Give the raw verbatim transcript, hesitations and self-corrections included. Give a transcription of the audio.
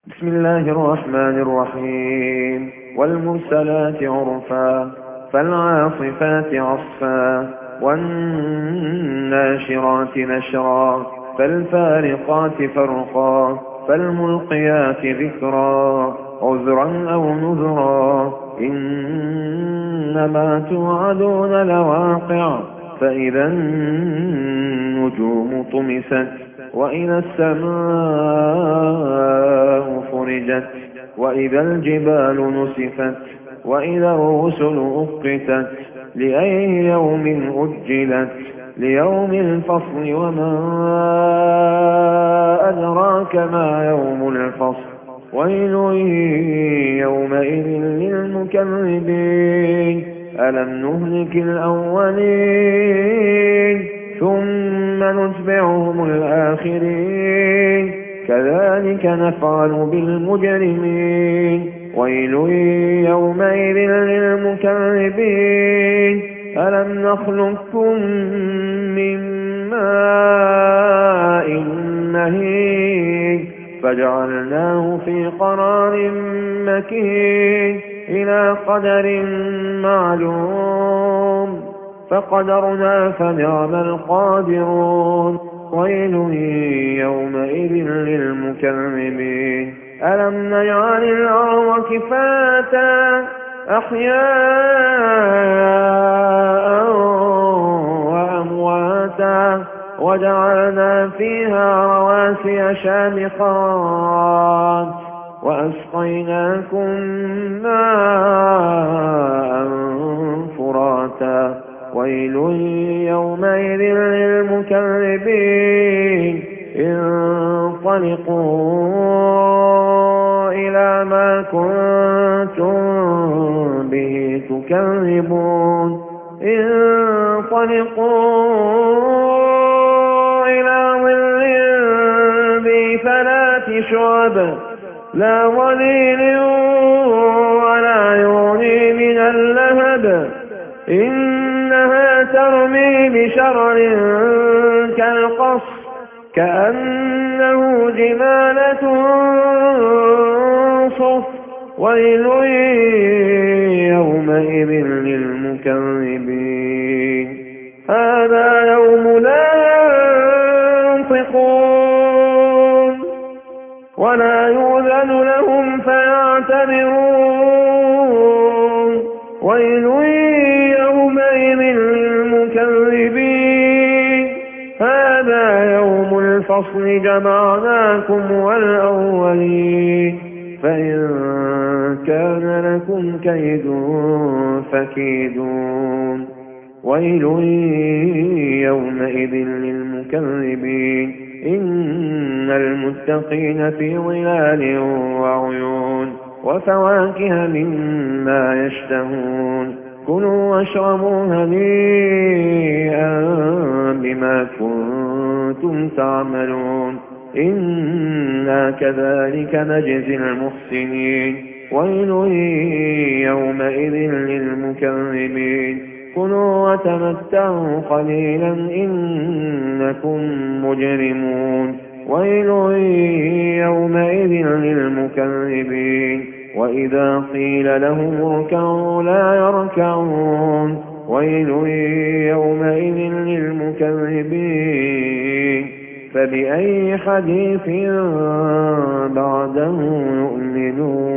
بسم الله الرحمن الرحيم والمرسلات عرفا فالعاصفات عصفا والناشرات نشرا فالفارقات فرقا فالملقيات ذكرا عذرا أو نذرا إنما توعدون لواقع فإذا النجوم طمست وإذا السماء فرجت وإذا الجبال نسفت وإذا الرسل أقتت لأي يوم أجلت ليوم الفصل وما أدراك ما يوم الفصل ويل يومئذ للمكذبين ألم نهلك الأولين ثم نتبعهم الآخرين كذلك نفعل بالمجرمين ويل يومئذ للمكذبين ألم نخلقكم من ماء مهين فجعلناه في قرار مكين إلى قدر معلوم فقدرنا فنعم القادرون ويل يومئذ للمكذبين ألم نجعل الأرض كفاتا أحياء وأمواتا وجعلنا فيها رواسي شامخات وأسقيناكم ماء فراتا ويل يومئذ للمكذبين انطلقوا إلى ما كنتم به تكذبون انطلقوا إلى ظل ذي ثلاث شعب لا ظليل ولا يغني من اللهب إنها ترمي بشرر كالقصر كأنه جمالة صفر ويل يومئذ للمكذبين هذا يوم لا ينطقون ولا يؤذن لهم فيعتذرون ويل يومئذ للمكذبين هذا يوم الفصل جمعناكم والأولين فإن كان لكم كيد فكيدون ويل يومئذ للمكذبين إن المتقين في ظلال وعيون وفواكه مما يشتهون كلوا واشربوا هنيئا بما كنتم تعملون إنا كذلك نجزي المحسنين ويل يومئذ للمكذبين كلوا وتمتعوا قليلا إنكم مجرمون ويل يومئذ للمكذبين وإذا قيل لهم اركعوا لا يركعون ويل يومئذ للمكذبين فبأي حديث بعده يؤمنون